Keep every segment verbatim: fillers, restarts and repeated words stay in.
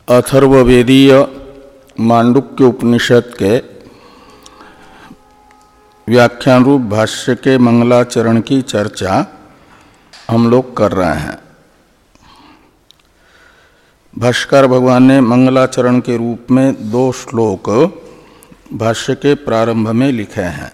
अथर्ववेदीय मांडुक्य उपनिषद के व्याख्यान रूप भाष्य के मंगलाचरण की चर्चा हम लोग कर रहे हैं। भाष्यकार भगवान ने मंगलाचरण के रूप में दो श्लोक भाष्य के प्रारंभ में लिखे हैं।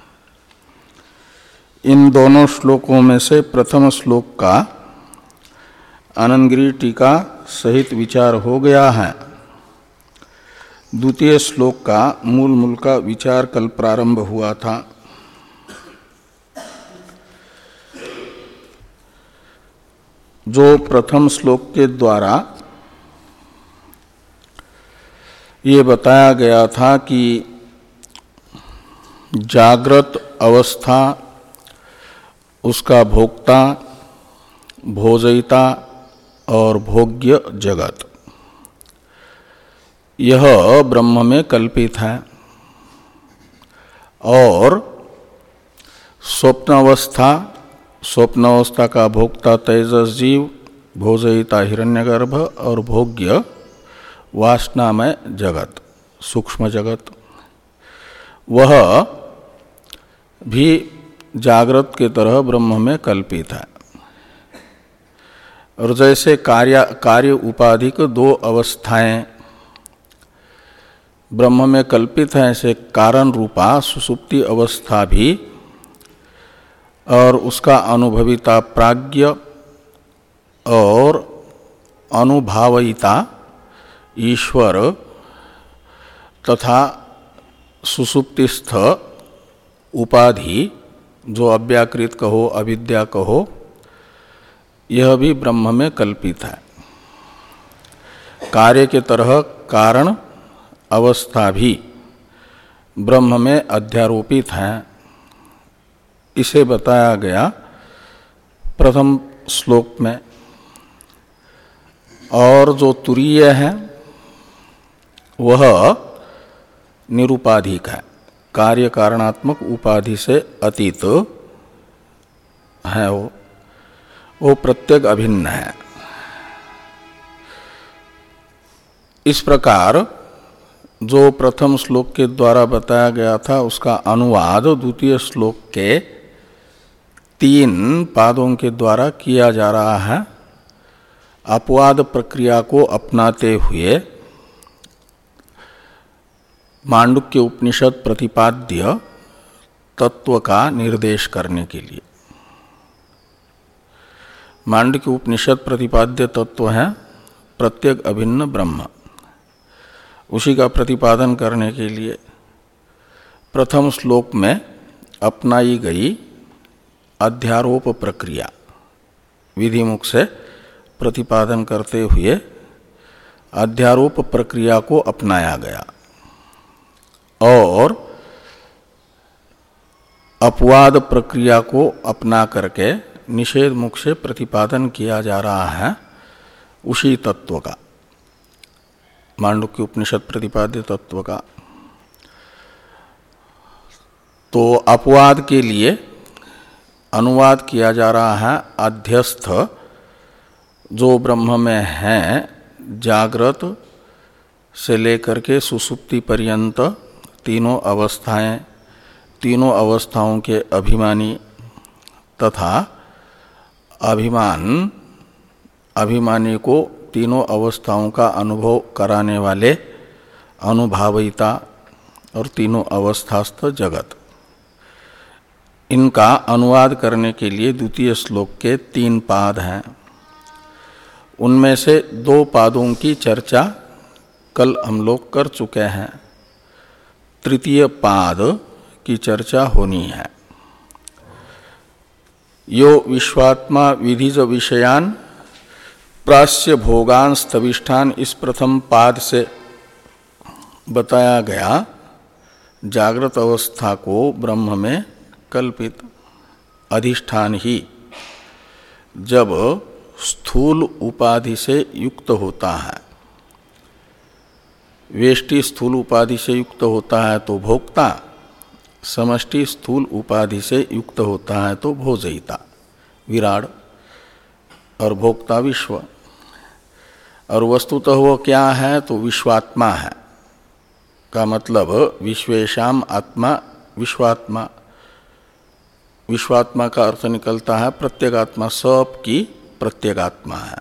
इन दोनों श्लोकों में से प्रथम श्लोक का आनंदगिरी टीका सहित विचार हो गया है। द्वितीय श्लोक का मूल मूल का विचार कल प्रारंभ हुआ था। जो प्रथम श्लोक के द्वारा ये बताया गया था कि जागृत अवस्था, उसका भोक्ता, भोजयिता और भोग्य जगत यह ब्रह्म में कल्पित है और स्वप्न अवस्था, स्वप्न अवस्था का भोक्ता तेजस जीव, भोजयिता हिरण्यगर्भ और भोग्य वासनामय जगत, सूक्ष्म जगत, वह भी जागृत के तरह ब्रह्म में कल्पित है। और जैसे कार्य कार्य उपाधिक दो अवस्थाएं ब्रह्म में कल्पित हैं, ऐसे कारण रूपा सुसुप्ति अवस्था भी और उसका अनुभविता प्राज्ञ और अनुभाविता ईश्वर तथा सुसुप्तिस्थ उपाधि जो अव्याकृत कहो अविद्या कहो, यह भी ब्रह्म में कल्पित है। कार्य के तरह कारण अवस्था भी ब्रह्म में अध्यारोपित है। इसे बताया गया प्रथम श्लोक में। और जो तुरीय है वह निरुपाधिक है, कार्य कारणात्मक उपाधि से अतीत है। वो वो प्रत्येक अभिन्न है। इस प्रकार जो प्रथम श्लोक के द्वारा बताया गया था उसका अनुवाद द्वितीय श्लोक के तीन पादों के द्वारा किया जा रहा है। अपवाद प्रक्रिया को अपनाते हुए मांडुक्य उपनिषद प्रतिपाद्य तत्व का निर्देश करने के लिए। मांडुक्य उपनिषद प्रतिपाद्य तत्व है प्रत्येक अभिन्न ब्रह्म। उसी का प्रतिपादन करने के लिए प्रथम श्लोक में अपनाई गई अध्यारोप प्रक्रिया विधिमुख से प्रतिपादन करते हुए अध्यारोप प्रक्रिया को अपनाया गया और अपवाद प्रक्रिया को अपना करके निषेध मुख से प्रतिपादन किया जा रहा है उसी तत्व का, मांडुक्य उपनिषद प्रतिपाद्य तत्व का। तो अपवाद के लिए अनुवाद किया जा रहा है अध्यस्थ जो ब्रह्म में है, जागृत से लेकर के सुसुप्ति पर्यंत तीनों अवस्थाएं, तीनों अवस्थाओं के अभिमानी तथा अभिमान अभिमानी को तीनों अवस्थाओं का अनुभव कराने वाले अनुभाविता और तीनों अवस्थास्थ जगत, इनका अनुवाद करने के लिए द्वितीय श्लोक के तीन पाद हैं। उनमें से दो पादों की चर्चा कल हम लोग कर चुके हैं। तृतीय पाद की चर्चा होनी है। यो विश्वात्मा विधिज विषयान प्रास्य भोगान स्तविष्ठान, इस प्रथम पाद से बताया गया जागृत अवस्था को ब्रह्म में कल्पित अधिष्ठान ही जब स्थूल उपाधि से युक्त होता है, वेष्टि स्थूल उपाधि से युक्त होता है तो भोक्ता, समष्टि स्थूल उपाधि से युक्त होता है तो भोजयिता विराड और भोक्ता विश्व। और वस्तुतः वो क्या है तो विश्वात्मा है, का मतलब विश्वेशाम आत्मा विश्वात्मा। विश्वात्मा का अर्थ निकलता है प्रत्येगात्मा, सब की प्रत्येगात्मा है।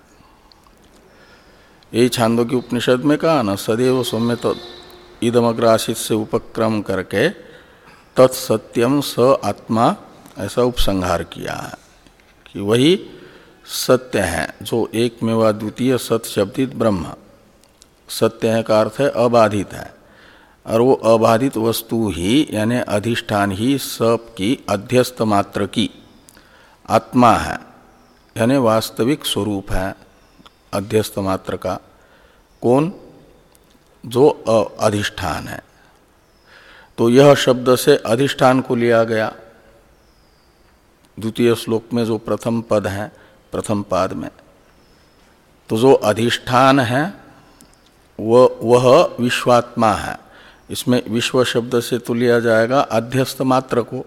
यही छांदोग्य उपनिषद में कहा ना, सदैव सौम्य तो इदमग्र आशित से उपक्रम करके तत्सत्यम स आत्मा, ऐसा उपसंहार किया है कि वही सत्य है जो एकमेवा द्वितीय सत शब्दित ब्रह्म। सत्य है का अर्थ है अबाधित है, और वो अबाधित वस्तु ही यानी अधिष्ठान ही सब की अध्यस्त मात्र की आत्मा है, यानी वास्तविक स्वरूप है अध्यस्त मात्र का। कौन? जो अधिष्ठान है। तो यह शब्द से अधिष्ठान को लिया गया द्वितीय श्लोक में, जो प्रथम पद है प्रथम पाद में। तो जो अधिष्ठान है वह वह विश्वात्मा है। इसमें विश्व शब्द से तो लिया जाएगा अध्यस्त मात्र को,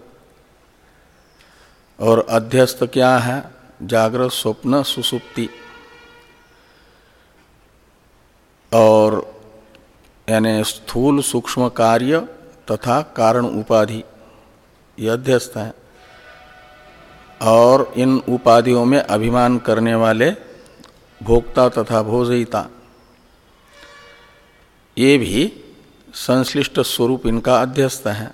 और अध्यस्त क्या है? जागृत स्वप्न सुसुप्ति, और यानी स्थूल सूक्ष्म कार्य तथा कारण उपाधि, ये अध्यस्त है। और इन उपाधियों में अभिमान करने वाले भोक्ता तथा भोजयिता, ये भी संश्लिष्ट स्वरूप इनका अध्यस्त है।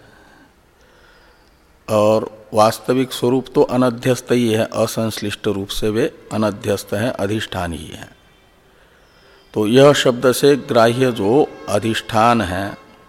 और वास्तविक स्वरूप तो अनध्यस्त ही है, असंश्लिष्ट रूप से वे अनध्यस्त हैं, अधिष्ठान ही है। तो यह शब्द से ग्राह्य जो अधिष्ठान है,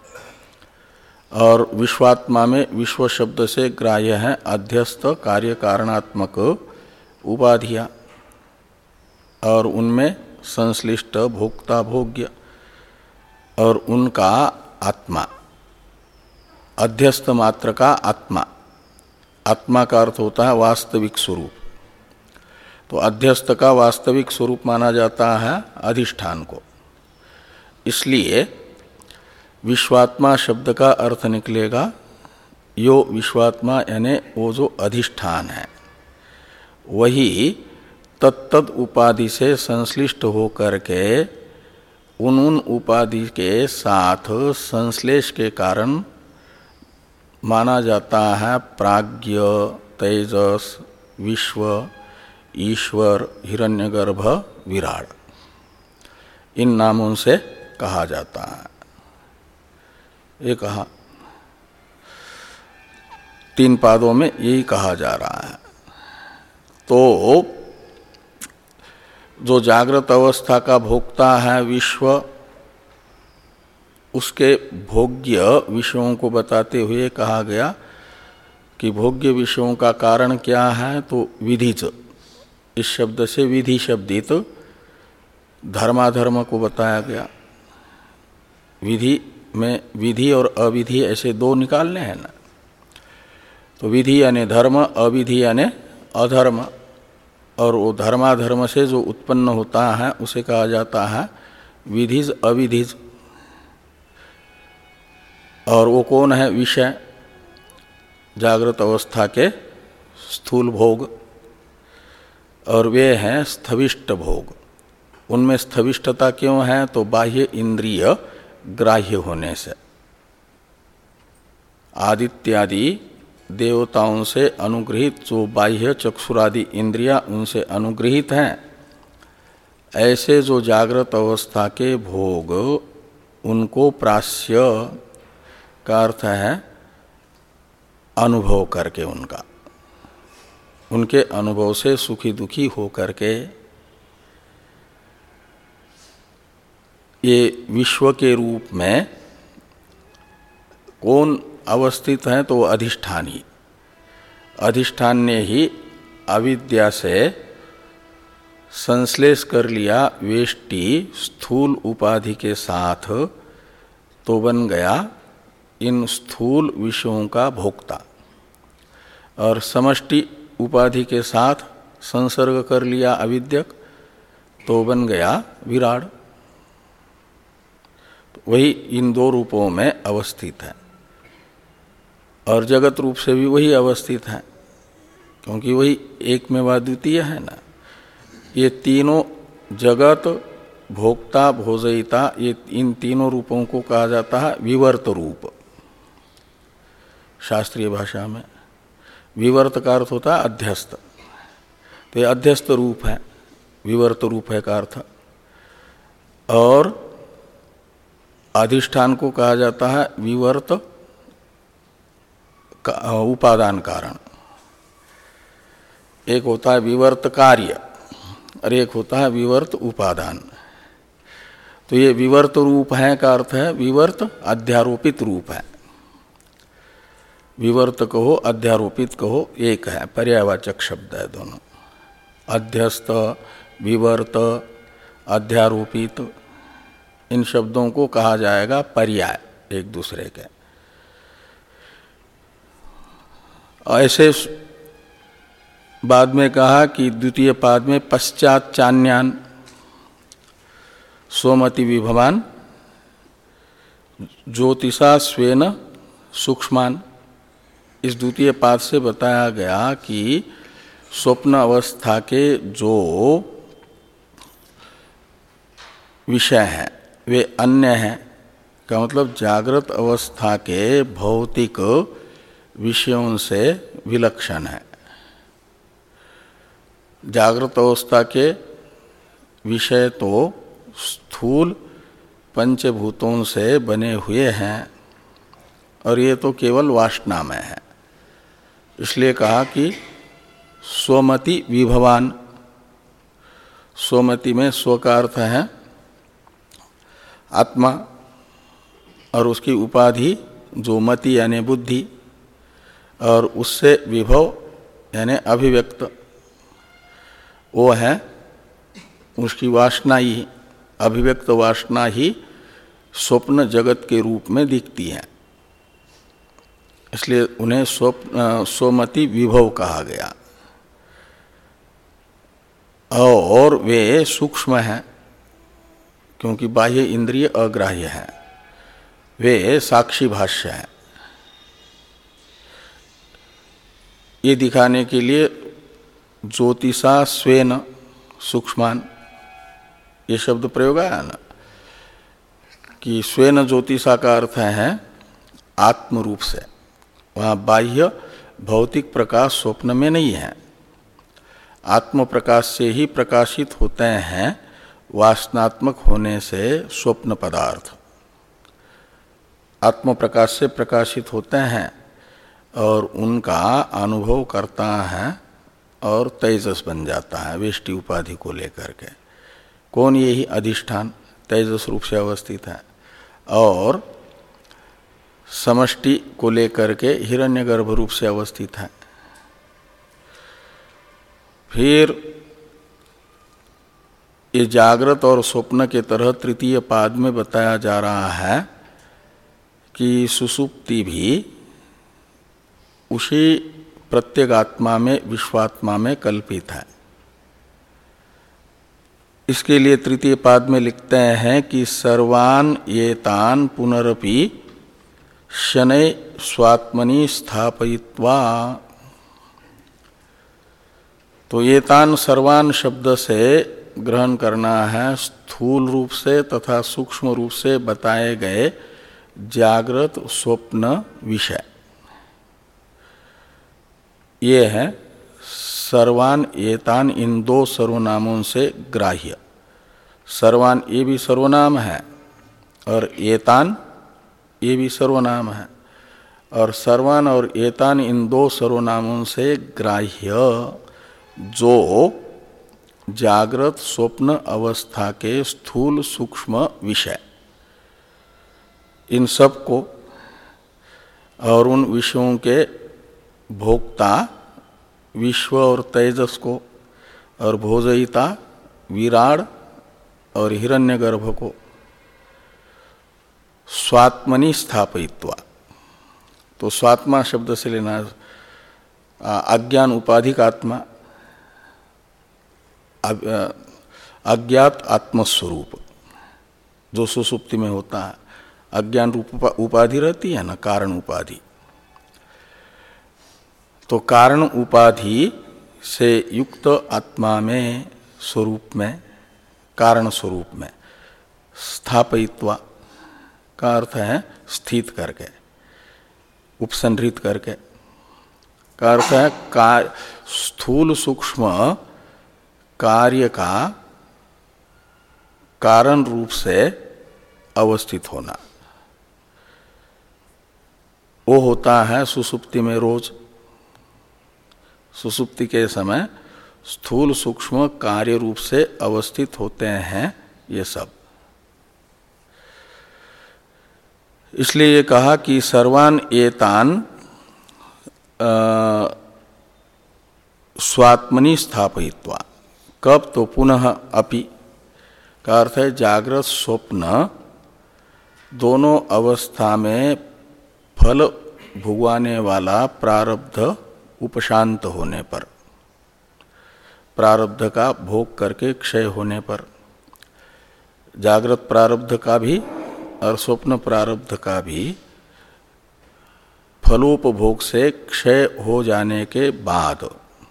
और विश्वात्मा में विश्व शब्द से ग्राह्य है अध्यस्त कार्य कारणात्मक उपाधियां, और उनमें संश्लिष्ट भोक्ता भोग्य, और उनका आत्मा, अध्यस्त मात्र का आत्मा। आत्मा का अर्थ होता है वास्तविक स्वरूप। तो अध्यस्त का वास्तविक स्वरूप माना जाता है अधिष्ठान को। इसलिए विश्वात्मा शब्द का अर्थ निकलेगा यो विश्वात्मा, यानी वो जो अधिष्ठान है वही तत्तद उपाधि से संश्लिष्ट होकर के उन उन उपाधि के साथ संश्लेष के कारण माना जाता है प्राज्ञ, तेजस, विश्व, ईश्वर, हिरण्यगर्भ, विराट, इन नामों से कहा जाता है। ये कहा तीन पादों में यही कहा जा रहा है। तो जो जागृत अवस्था का भोक्ता है विश्व, उसके भोग्य विषयों को बताते हुए कहा गया कि भोग्य विषयों का कारण क्या है तो विधिच, इस शब्द से विधि शब्दित तो धर्माधर्म को बताया गया। विधि में विधि और अविधि ऐसे दो निकालने हैं ना, तो विधि यानी धर्म, अविधि यानी अधर्म, और वो धर्माधर्म से जो उत्पन्न होता है उसे कहा जाता है विधिज अविधिज। और वो कौन है? विषय, जागृत अवस्था के स्थूल भोग, और वे हैं स्थविष्ट भोग। उनमें स्थविष्टता क्यों है तो बाह्य इंद्रिय ग्राह्य होने से, आदित्यादि देवताओं से अनुग्रहित जो बाह्य चक्षुरादि इंद्रियां उनसे अनुग्रहित हैं, ऐसे जो जागृत अवस्था के भोग उनको प्रास्य का अर्थ है अनुभव करके, उनका उनके अनुभव से सुखी दुखी हो करके ये विश्व के रूप में कौन अवस्थित है तो अधिष्ठान ही। अधिष्ठान ने ही अविद्या से संश्लेष कर लिया वेष्टि स्थूल उपाधि के साथ, तो बन गया इन स्थूल विषयों का भोक्ता, और समष्टि उपाधि के साथ संसर्ग कर लिया अविद्यक, तो बन गया विराट। वही इन दो रूपों में अवस्थित है, और जगत रूप से भी वही अवस्थित है, क्योंकि वही एक में व द्वितीय है ना। ये तीनों जगत भोक्ता, भोजयिता, ये इन तीनों रूपों को कहा जाता है विवर्त रूप। शास्त्रीय भाषा में विवर्त का अर्थ होता है अध्यस्त, तो ये अध्यस्त रूप है, विवर्त रूप है का अर्थ। और अधिष्ठान को कहा जाता है विवर्त उपादान कारण। एक होता है विवर्त कार्य और एक होता है विवर्त उपादान। तो ये विवर्त रूप है का अर्थ है विवर्त अध्यारोपित रूप है। विवर्त कहो अध्यारोपित कहो एक है, पर्यायवाचक शब्द है दोनों। अध्यस्त, विवर्त, अध्यारोपित, इन शब्दों को कहा जाएगा पर्याय एक दूसरे के। ऐसे बाद में कहा कि द्वितीय पाद में पश्चात चान्यान सोमति विभवान ज्योतिषा स्वेन सूक्ष्मान। इस द्वितीय पाद से बताया गया कि स्वप्न अवस्था के जो विषय हैं वे अन्य हैं, का मतलब जागृत अवस्था के भौतिक विषयों से विलक्षण है। जागृत अवस्था के विषय तो स्थूल पंचभूतों से बने हुए हैं और ये तो केवल वासनामय है। इसलिए कहा कि स्वमति विभवान। स्वमति में स्व का अर्थ है आत्मा और उसकी उपाधि जो मति यानी बुद्धि, और उससे विभव यानी अभिव्यक्त, वो है उसकी वासना ही, अभिव्यक्त वासना ही स्वप्न जगत के रूप में दिखती है। इसलिए उन्हें स्वप्न स्वमति विभव कहा गया। और वे सूक्ष्म हैं क्योंकि बाह्य इंद्रिय अग्राह्य है, वे साक्षी भाष्य हैं। ये दिखाने के लिए ज्योतिषा स्वेन सूक्ष्मान ये शब्द प्रयोग आया ना, कि स्वेन ज्योतिषा का अर्थ है आत्म रूप से। वहाँ बाह्य भौतिक प्रकाश स्वप्न में नहीं है, आत्म प्रकाश से ही प्रकाशित होते हैं वासनात्मक होने से स्वप्न पदार्थ। आत्म प्रकाश से प्रकाशित होते हैं और उनका अनुभव करता है और तेजस बन जाता है वेष्टि उपाधि को लेकर के। कौन? यही अधिष्ठान तेजस रूप से अवस्थित है और समष्टि को लेकर के हिरण्यगर्भ रूप से अवस्थित है। फिर ये जागृत और स्वप्न के तरह तृतीय पाद में बताया जा रहा है कि सुषुप्ति भी उसी प्रत्यगात्मा में विश्वात्मा में कल्पित है। इसके लिए तृतीय पाद में लिखते हैं कि सर्वान एतान पुनरपि शनै स्वात्मनि स्थापयित्वा। तो एतान सर्वान शब्द से ग्रहण करना है स्थूल रूप से तथा सूक्ष्म रूप से बताए गए जागृत स्वप्न विषय। ये है सर्वान एतान, इन दो सर्वनामों से ग्राह्य। सर्वान ये भी सर्वनाम है और एतान ये भी सर्वनाम है, और सर्वान और एतान इन दो सर्वनामों से ग्राह्य जो जागृत स्वप्न अवस्था के स्थूल सूक्ष्म विषय, इन सब को और उन विषयों के भोक्ता विश्व और तेजस को और भोजयिता विराड और हिरण्यगर्भ को स्वात्मनि स्थापयित्वा। तो स्वात्मा शब्द से लेना अज्ञान उपाधिक आत्मा, अज्ञात आत्मस्वरूप जो सुसुप्ति में होता है। अज्ञान रूप उपाधि रहती है ना, कारण उपाधि। तो कारण उपाधि से युक्त आत्मा में, स्वरूप में कारण स्वरूप में। स्थापयित्वा का अर्थ है स्थित करके, उपसंहृत करके, का अर्थ है का स्थूल सूक्ष्म कार्य का कारण रूप से अवस्थित होना। वो होता है सुसुप्ति में रोज। सुसुप्ति के समय स्थूल सूक्ष्म कार्य रूप से अवस्थित होते हैं ये सब। इसलिए ये कहा कि सर्वान एतान स्वात्मनि स्थापयित्वा। कब? तो पुनः अपि का अर्थ है जागृत स्वप्न दोनों अवस्था में फल भुगवाने वाला प्रारब्ध उपशांत होने पर, प्रारब्ध का भोग करके क्षय होने पर, जागृत प्रारब्ध का भी और स्वप्न प्रारब्ध का भी फलोपभोग से क्षय हो जाने के बाद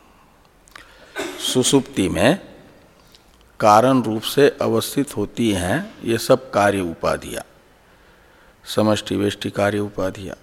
सुसुप्ति में कारण रूप से अवस्थित होती हैं ये सब कार्य उपाधियां, समष्टि वेष्टि कार्य उपाधियां।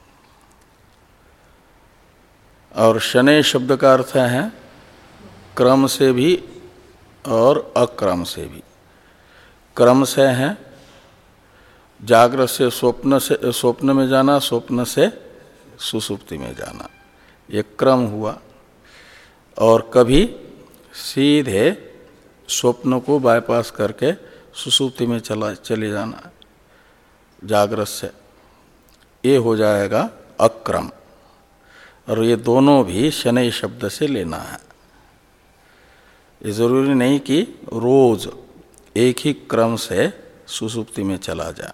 और शनै शब्द का अर्थ है क्रम से भी और अक्रम से भी। क्रम से है जागृत से स्वप्न से स्वप्न में जाना, स्वप्न से सुसुप्ति में जाना, ये क्रम हुआ। और कभी सीधे स्वप्न को बाईपास करके सुसुप्ति में चला चले जाना जागृत से, ये हो जाएगा अक्रम। और ये दोनों भी शनै शब्द से लेना है। ये जरूरी नहीं कि रोज एक ही क्रम से सुसुप्ति में चला जाए।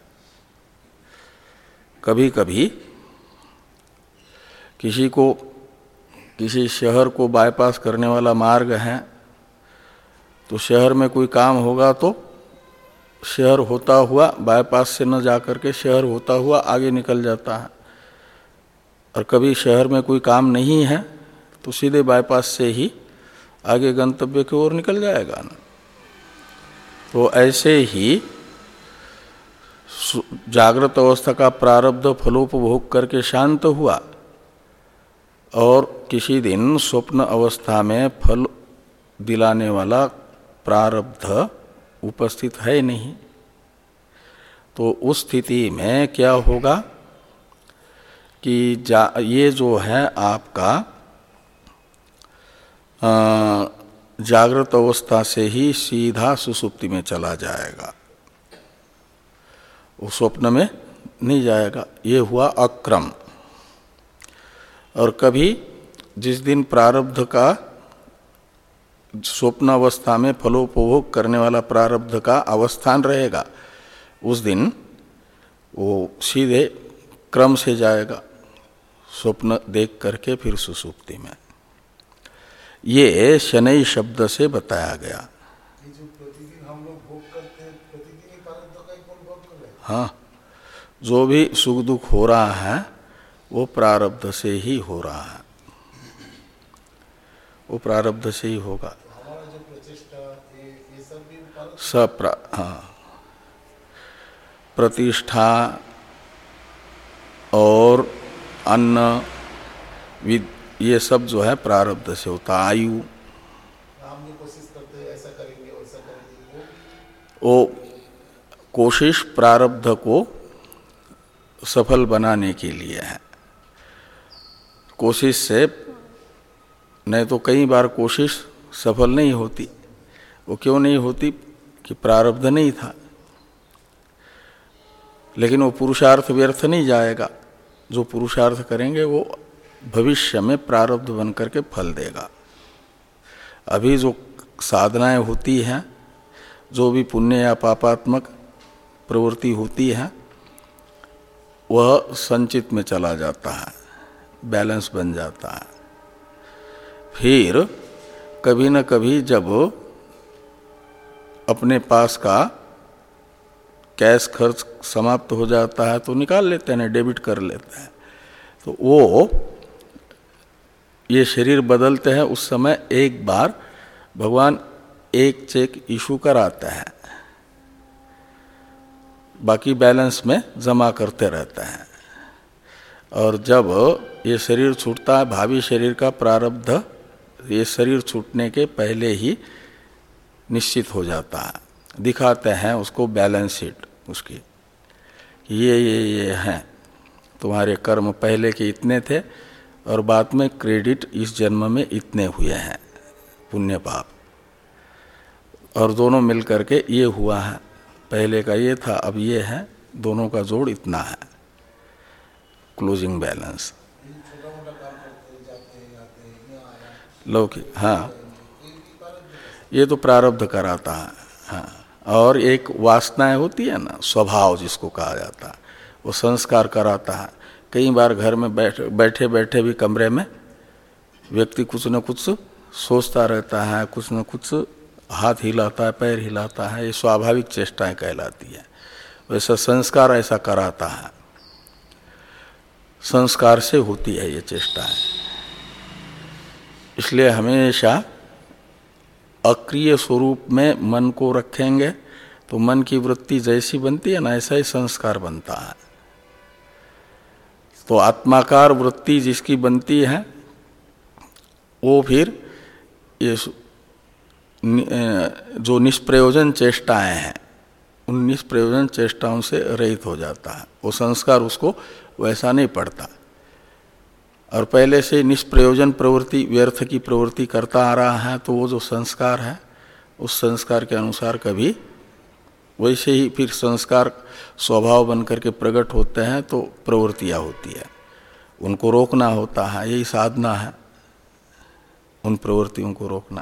कभी कभी किसी को किसी शहर को बाईपास करने वाला मार्ग है, तो शहर में कोई काम होगा तो शहर होता हुआ बाईपास से न जाकर के शहर होता हुआ आगे निकल जाता है। और कभी शहर में कोई काम नहीं है तो सीधे बाईपास से ही आगे गंतव्य की ओर निकल जाएगा ना। तो ऐसे ही जागृत अवस्था का प्रारब्ध फलोपभोग करके शांत हुआ और किसी दिन स्वप्न अवस्था में फल दिलाने वाला प्रारब्ध उपस्थित है नहीं, तो उस स्थिति में क्या होगा कि जा ये जो है आपका जागृत अवस्था से ही सीधा सुसुप्ति में चला जाएगा, वो स्वप्न में नहीं जाएगा। ये हुआ अक्रम। और कभी जिस दिन प्रारब्ध का स्वप्न अवस्था में फलोपभोग करने वाला प्रारब्ध का अवस्थान रहेगा, उस दिन वो सीधे क्रम से जाएगा स्वप्न देख करके फिर सुसुप्ति में। ये शनै शब्द से बताया गया। जो प्रतिदिन हम लोग भोग करते हैं, प्रतिदिन ही प्रारब्ध का ही फल भोग कर रहे हैं। हाँ, जो भी सुख दुख हो रहा है वो प्रारब्ध से ही हो रहा है, वो प्रारब्ध से ही होगा। हमारा जो प्रचेष्टा ये ये सब भी प्रारब्ध सब प्रा हाँ, प्रतिष्ठा और अन्न विद ये सब जो है प्रारब्ध से होता। आयु हम भी कोशिश करते हैं ऐसा करेंगे वैसा करेंगे, वो कोशिश प्रारब्ध को सफल बनाने के लिए है। कोशिश से नहीं तो कई बार कोशिश सफल नहीं होती। वो क्यों नहीं होती कि प्रारब्ध नहीं था, लेकिन वो पुरुषार्थ व्यर्थ नहीं जाएगा। जो पुरुषार्थ करेंगे वो भविष्य में प्रारब्ध बन करके फल देगा। अभी जो साधनाएं होती हैं, जो भी पुण्य या पापात्मक प्रवृत्ति होती है, वह संचित में चला जाता है, बैलेंस बन जाता है। फिर कभी न कभी जब अपने पास का कैश खर्च समाप्त हो जाता है तो निकाल लेते हैं, डेबिट कर लेते हैं। तो वो ये शरीर बदलते हैं, उस समय एक बार भगवान एक चेक इशू कराता है, बाकी बैलेंस में जमा करते रहते हैं। और जब ये शरीर छूटता है, भावी शरीर का प्रारब्ध ये शरीर छूटने के पहले ही निश्चित हो जाता है। दिखाते हैं उसको बैलेंस शीट उसकी, ये ये ये हैं तुम्हारे कर्म पहले के इतने थे और बाद में क्रेडिट इस जन्म में इतने हुए हैं पुण्य पाप, और दोनों मिल करके ये हुआ है, पहले का ये था अब ये है, दोनों का जोड़ इतना है, क्लोजिंग बैलेंस। लौकिक, हाँ ये तो प्रारब्ध कराता है। हाँ, और एक वासनाएं होती है ना, स्वभाव जिसको कहा जाता है, वो संस्कार कराता है। कई बार घर में बैठ बैठे बैठे भी कमरे में व्यक्ति कुछ न कुछ सोचता रहता है, कुछ न कुछ हाथ हिलाता है, पैर हिलाता है, ये स्वाभाविक चेष्टाएं कहलाती है। वैसा संस्कार ऐसा कराता है, संस्कार से होती है ये चेष्टाएं। इसलिए हमेशा अक्रिय स्वरूप में मन को रखेंगे तो मन की वृत्ति जैसी बनती है ना, ऐसा ही संस्कार बनता है। तो आत्माकार वृत्ति जिसकी बनती है वो फिर ये जो निष्प्रयोजन चेष्टाएं हैं उन निष्प्रयोजन चेष्टाओं से रहित हो जाता है। वो संस्कार उसको वैसा नहीं पड़ता, और पहले से निष्प्रयोजन प्रवृत्ति, व्यर्थ की प्रवृत्ति करता आ रहा है, तो वो जो संस्कार है उस संस्कार के अनुसार कभी वैसे ही फिर संस्कार स्वभाव बन करके प्रकट होते हैं, तो प्रवृत्तियाँ होती है, उनको रोकना होता है। यही साधना है, उन प्रवृत्तियों को रोकना।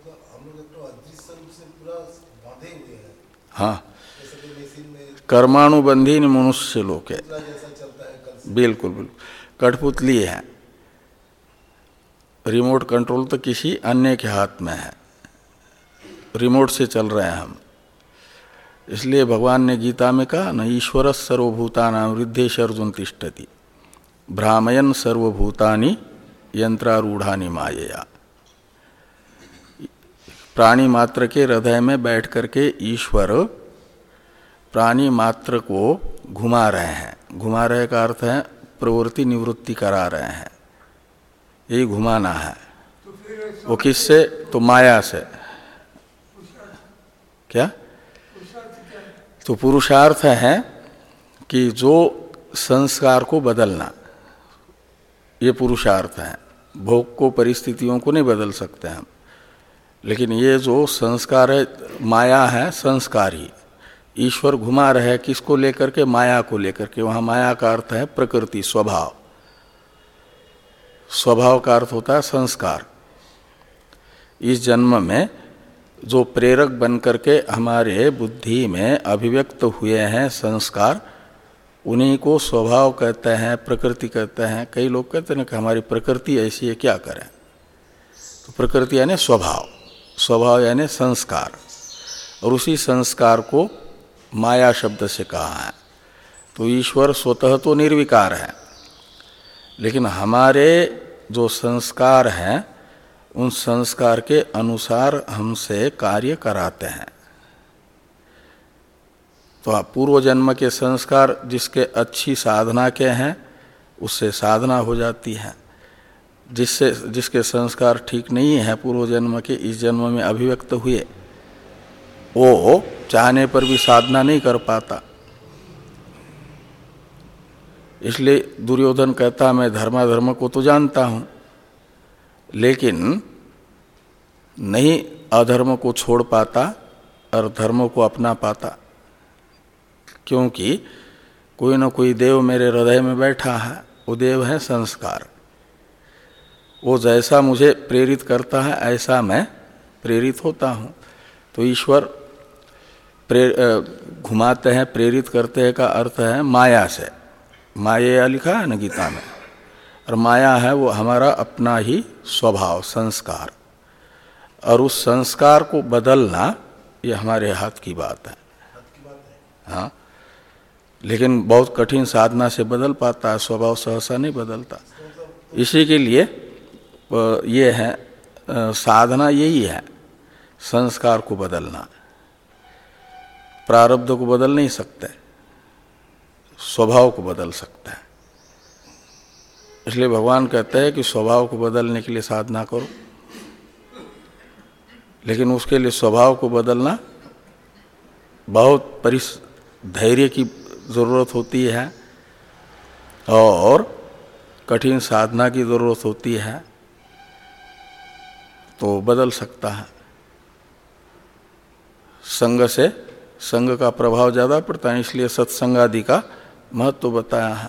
हाँ, कर्मानुबंधी मनुष्य लोग है, बिल्कुल बिल्कुल कठपुतली है। रिमोट कंट्रोल तो किसी अन्य के हाथ में है, रिमोट से चल रहे हैं हम। इसलिए भगवान ने गीता में कहा न, ईश्वर सर्वभूतानां हृदयेश अर्जुन तिष्ठति भ्रामयन् सर्वभूतानि यंत्रारूढ़ानि मायया। प्राणी मात्र के हृदय में बैठ करके ईश्वर प्राणी मात्र को घुमा रहे हैं। घुमा रहे का अर्थ है प्रवृत्ति निवृत्ति करा रहे हैं, यही घुमाना है। वो किससे? तो माया से। क्या? तो पुरुषार्थ है कि जो संस्कार को बदलना, ये पुरुषार्थ है। भोग को, परिस्थितियों को नहीं बदल सकते हम, लेकिन ये जो संस्कार है, माया है संस्कार ही। ईश्वर घुमा रहे किसको लेकर के? माया को लेकर के। वहाँ माया का अर्थ है प्रकृति, स्वभाव। स्वभाव का अर्थ होता है संस्कार। इस जन्म में जो प्रेरक बन करके हमारे बुद्धि में अभिव्यक्त हुए हैं संस्कार, उन्हीं को स्वभाव कहते हैं, प्रकृति कहते हैं। कई लोग कहते हैं कि हमारी प्रकृति ऐसी है, क्या करें? तो प्रकृति यानी स्वभाव, स्वभाव यानी संस्कार, और उसी संस्कार को माया शब्द से कहा है। तो ईश्वर स्वतः तो निर्विकार है, लेकिन हमारे जो संस्कार हैं उन संस्कार के अनुसार हमसे कार्य कराते हैं। तो पूर्व जन्म के संस्कार जिसके अच्छी साधना के हैं उससे साधना हो जाती है, जिससे जिसके संस्कार ठीक नहीं है पूर्व जन्म के, इस जन्म में अभिव्यक्त हुए, वो चाहने पर भी साधना नहीं कर पाता। इसलिए दुर्योधन कहता मैं धर्माधर्म को तो जानता हूं, लेकिन नहीं अधर्म को छोड़ पाता और धर्म को अपना पाता, क्योंकि कोई न कोई देव मेरे हृदय में बैठा है। वो देव है संस्कार। वो जैसा मुझे प्रेरित करता है ऐसा मैं प्रेरित होता हूँ। तो ईश्वर घुमाते हैं, प्रेरित करते हैं का अर्थ है माया से। माया लिखा है ना गीता में, और माया है वो हमारा अपना ही स्वभाव, संस्कार, और उस संस्कार को बदलना ये हमारे हाथ की बात है। हाँ, लेकिन बहुत कठिन साधना से बदल पाता है, स्वभाव सहसा नहीं बदलता। इसी के लिए ये है साधना, यही है संस्कार को बदलना। प्रारब्ध को बदल नहीं सकते, स्वभाव को बदल सकता है। इसलिए भगवान कहते हैं कि स्वभाव को बदलने के लिए साधना करो, लेकिन उसके लिए स्वभाव को बदलना बहुत परिस धैर्य की जरूरत होती है और कठिन साधना की जरूरत होती है, तो बदल सकता है। संग से संग का प्रभाव ज्यादा पड़ता है, इसलिए सत्संग आदि का महत्व बताया है।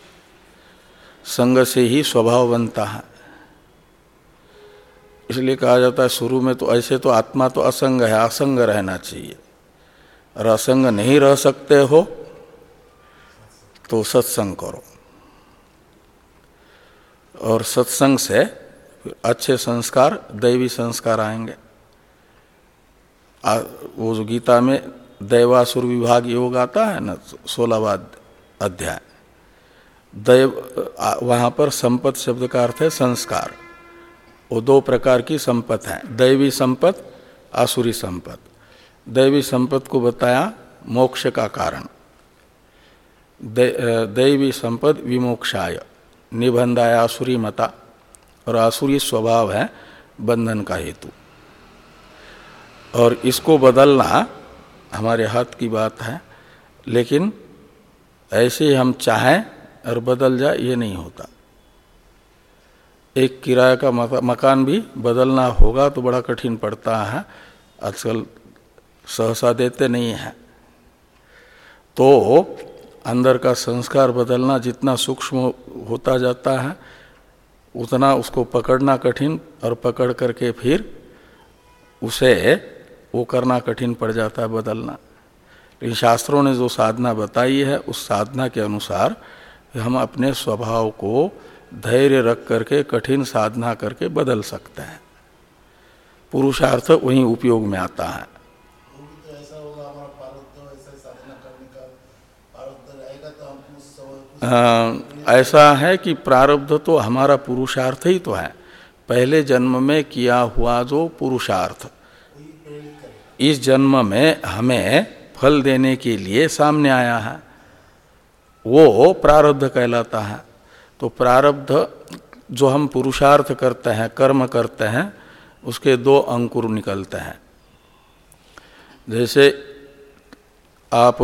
संग से ही स्वभाव बनता है। इसलिए कहा जाता है शुरू में तो ऐसे तो आत्मा तो असंग है, असंग रहना चाहिए, और असंग नहीं रह सकते हो तो सत्संग करो, और सत्संग से अच्छे संस्कार, दैवी संस्कार आएंगे। आ, वो जो गीता में दैवासुर विभाग योग आता है ना, सोलहवां अध्याय, दैव वहाँ पर संपत शब्द का अर्थ है संस्कार। वो दो प्रकार की संपत है, दैवी संपत, आसुरी संपत। दैवी संपत को बताया मोक्ष का कारण, दैवी संपद विमोक्षाय निबंधाय आसुरी मता, और आसुरी स्वभाव है बंधन का हेतु। और इसको बदलना हमारे हाथ की बात है, लेकिन ऐसे ही हम चाहें और बदल जाए ये नहीं होता। एक किराए का मकान भी बदलना होगा तो बड़ा कठिन पड़ता है, आजकल सहसा देते नहीं है। तो अंदर का संस्कार बदलना जितना सूक्ष्म होता जाता है उतना उसको पकड़ना कठिन, और पकड़ करके फिर उसे वो करना कठिन पड़ जाता है बदलना। लेकिन शास्त्रों ने जो साधना बताई है उस साधना के अनुसार हम अपने स्वभाव को धैर्य रख करके कठिन साधना करके बदल सकते हैं। पुरुषार्थ वहीं उपयोग में आता है। वो भी तो ऐसा होगा, हमारा प्रारब्ध ऐसा साधना करने का प्रारब्ध रहेगा तो हम कुछ समय आ, ऐसा है कि प्रारब्ध तो हमारा पुरुषार्थ ही तो है, पहले जन्म में किया हुआ जो पुरुषार्थ इस जन्म में हमें फल देने के लिए सामने आया है, वो प्रारब्ध कहलाता है। तो प्रारब्ध जो हम पुरुषार्थ करते हैं, कर्म करते हैं, उसके दो अंकुर निकलते हैं। जैसे आप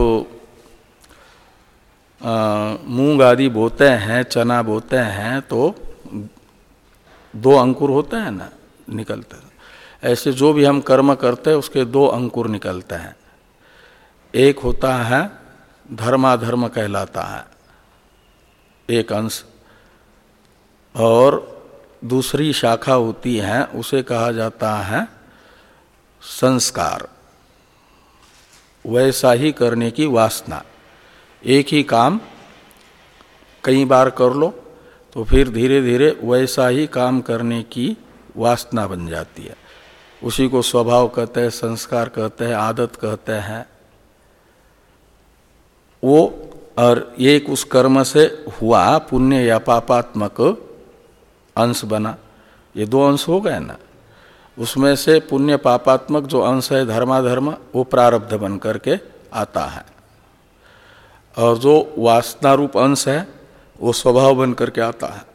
मूंग आदि बोते हैं, चना बोते हैं, तो दो अंकुर होते हैं ना, निकलते हैं। ऐसे जो भी हम कर्म करते हैं उसके दो अंकुर निकलते हैं। एक होता है धर्माधर्म कहलाता है, एक अंश, और दूसरी शाखा होती है उसे कहा जाता है संस्कार, वैसा ही करने की वासना। एक ही काम कई बार कर लो तो फिर धीरे धीरे वैसा ही काम करने की वासना बन जाती है। उसी को स्वभाव कहते हैं, संस्कार कहते हैं, आदत कहते हैं। वो और एक उस कर्म से हुआ पुण्य या पापात्मक अंश बना, ये दो अंश हो गए ना। उसमें से पुण्य पापात्मक जो अंश है धर्माधर्म, वो प्रारब्ध बन करके आता है, और जो वासना रूप अंश है वो स्वभाव बन करके आता है।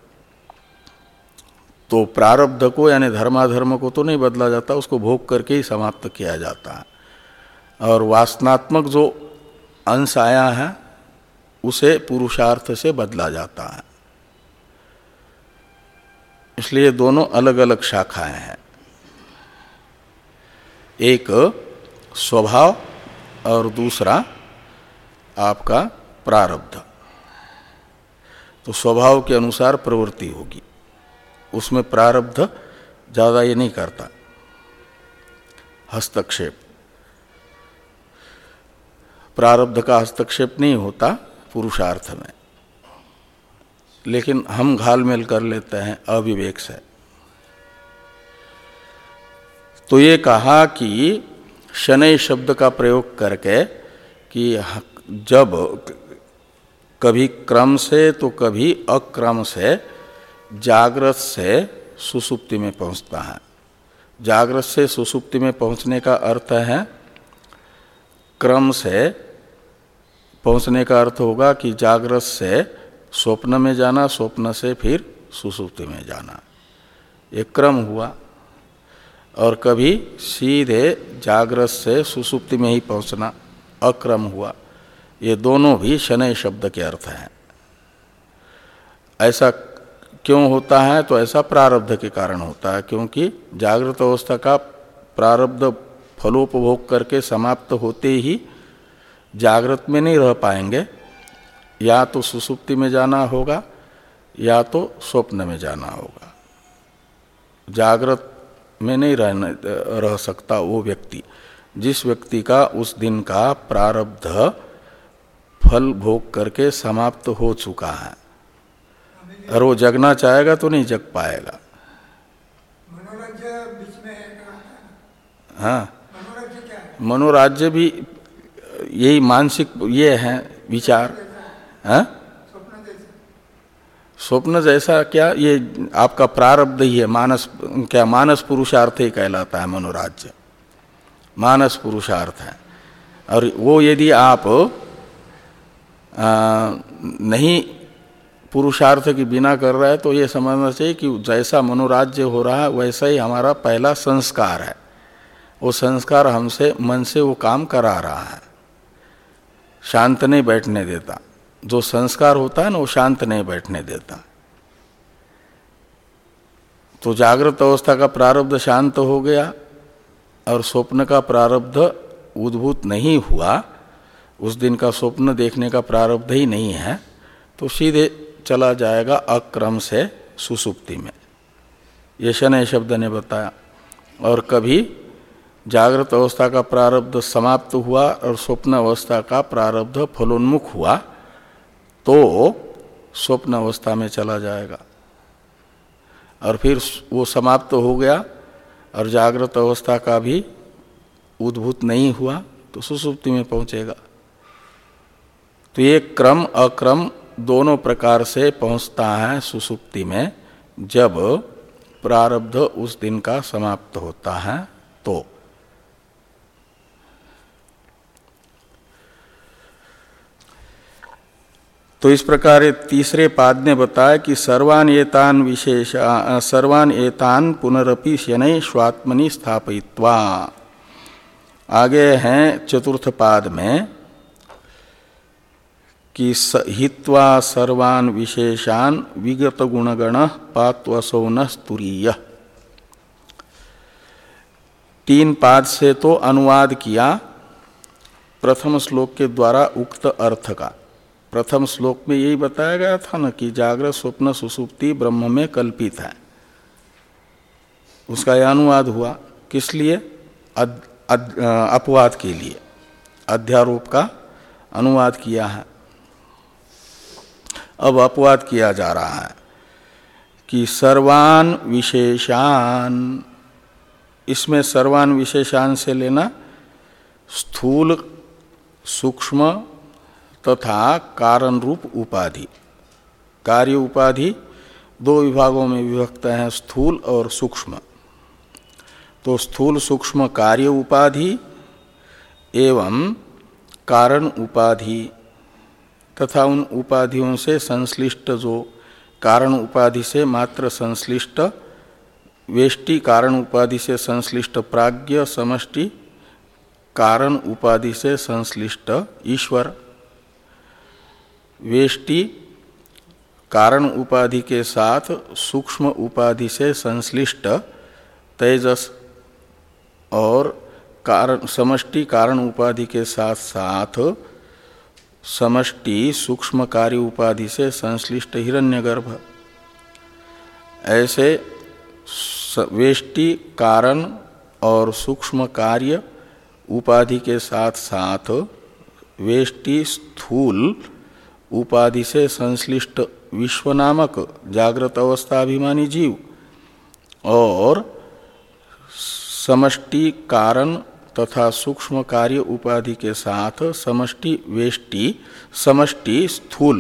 तो प्रारब्ध को यानी धर्माधर्म को तो नहीं बदला जाता, उसको भोग करके ही समाप्त किया जाता है। और वासनात्मक जो अंश आया है उसे पुरुषार्थ से बदला जाता है। इसलिए दोनों अलग अलग शाखाएं हैं, एक स्वभाव और दूसरा आपका प्रारब्ध। तो स्वभाव के अनुसार प्रवृत्ति होगी, उसमें प्रारब्ध ज्यादा ये नहीं करता हस्तक्षेप, प्रारब्ध का हस्तक्षेप नहीं होता पुरुषार्थ में, लेकिन हम घालमेल कर लेते हैं अविवेक से। तो ये कहा कि शनै शब्द का प्रयोग करके कि जब कभी क्रम से तो कभी अक्रम से जागृत से सुसुप्ति में पहुंचता है, जागृत से सुषुप्ति में पहुंचने का अर्थ है क्रम से पहुंचने का अर्थ होगा कि जागृत से स्वप्न में जाना, स्वप्न से फिर सुषुप्ति में जाना, एक क्रम हुआ। और कभी सीधे जागृत से सुषुप्ति में ही पहुंचना, अक्रम हुआ। ये दोनों भी शनैः शब्द के अर्थ हैं। ऐसा क्यों होता है? तो ऐसा प्रारब्ध के कारण होता है, क्योंकि जागृत अवस्था का प्रारब्ध फलोपभोग करके समाप्त होते ही जागृत में नहीं रह पाएंगे, या तो सुषुप्ति में जाना होगा या तो स्वप्न में जाना होगा। जागृत में नहीं रहने रह सकता वो व्यक्ति जिस व्यक्ति का उस दिन का प्रारब्ध फल भोग करके समाप्त हो चुका है, और वो जगना चाहेगा तो नहीं जग पाएगा। मनोराज्य बीच में है। हाँ, मनोराज्य क्या है? मनोराज्य भी यही मानसिक ये है विचार। हाँ, स्वप्न जैसा। स्वप्न जैसा क्या? ये आपका प्रारब्ध ही है। मानस क्या मानस पुरुषार्थ ही कहलाता है मनोराज्य, मानस पुरुषार्थ है। और वो यदि आप आ, नहीं पुरुषार्थ के बिना कर रहा है तो ये समझना चाहिए कि जैसा मनोराज्य हो रहा है वैसा ही हमारा पहला संस्कार है। वो संस्कार हमसे मन से वो काम करा रहा है, शांत नहीं बैठने देता। जो संस्कार होता है ना वो शांत नहीं बैठने देता। तो जागृत अवस्था का प्रारब्ध शांत हो गया और स्वप्न का प्रारब्ध उद्भूत नहीं हुआ, उस दिन का स्वप्न देखने का प्रारब्ध ही नहीं है, तो सीधे चला जाएगा अक्रम से सुषुप्ति में। ये शनैः शब्द ने बताया। और कभी जागृत अवस्था का प्रारब्ध समाप्त हुआ और स्वप्न अवस्था का प्रारब्ध फलोन्मुख हुआ तो स्वप्न अवस्था में चला जाएगा। और फिर वो समाप्त हो गया और जागृत अवस्था का भी उद्भूत नहीं हुआ तो सुषुप्ति में पहुंचेगा। तो ये क्रम अक्रम दोनों प्रकार से पहुंचता है सुषुप्ति में जब प्रारब्ध उस दिन का समाप्त होता है। तो तो इस प्रकार तीसरे पाद ने बताया कि सर्वान एतान विशेषा सर्वान एतान पुनरपि शनैः स्वात्मनि स्थापयित्वा। आगे हैं चतुर्थ पाद में कि हित्वा सर्वान विशेषान विगत गुणगण पात्वसो न स्तुरीय। तीन पाद से तो अनुवाद किया प्रथम श्लोक के द्वारा उक्त अर्थ का। प्रथम श्लोक में यही बताया गया था ना कि जागृत स्वप्न सुषुप्ति ब्रह्म में कल्पित है। उसका यह अनुवाद हुआ किस लिए? अद, अद, अपवाद के लिए, अध्यारोप का अनुवाद किया है। अब अपवाद किया जा रहा है कि सर्वान विशेषान, इसमें सर्वान विशेषान से लेना स्थूल सूक्ष्म तथा कारण रूप उपाधि। कार्य उपाधि दो विभागों में विभक्त हैं, स्थूल और सूक्ष्म। तो स्थूल सूक्ष्म कार्य उपाधि एवं कारण उपाधि तथा उन उपाधियों से संश्लिष्ट जो कारण उपाधि से मात्र संश्लिष्ट वेष्टि, कारण उपाधि से संश्लिष्ट प्राज्ञ, समष्टि कारण उपाधि से संश्लिष्ट ईश्वर। वेष्टि कारण उपाधि के साथ सूक्ष्म उपाधि से संश्लिष्ट तेजस और कारण समष्टि कारण उपाधि के साथ साथ समष्टि सूक्ष्म कार्य उपाधि से संश्लिष्ट हिरण्यगर्भ। ऐसे वेष्टि कारण और सूक्ष्म कार्य उपाधि के साथ साथ वेष्टि स्थूल उपाधि से संश्लिष्ट विश्व नामक जागृत अवस्थाभिमानी जीव और समष्टि कारण तथा सूक्ष्म कार्य उपाधि के साथ समष्टि वेष्टि समष्टि स्थूल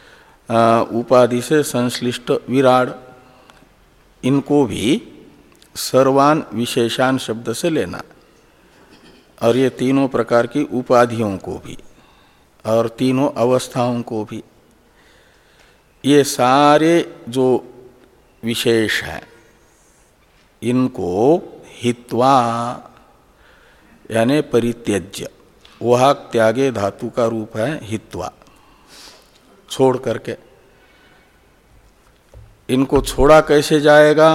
उपाधि से संश्लिष्ट विराड, इनको भी सर्वान विशेषान शब्द से लेना, और ये तीनों प्रकार की उपाधियों को भी और तीनों अवस्थाओं को भी, ये सारे जो विशेष हैं इनको हित्वा यानी परित्यज्य, वहां त्यागे धातु का रूप है हित्वा, छोड़ करके। इनको छोड़ा कैसे जाएगा?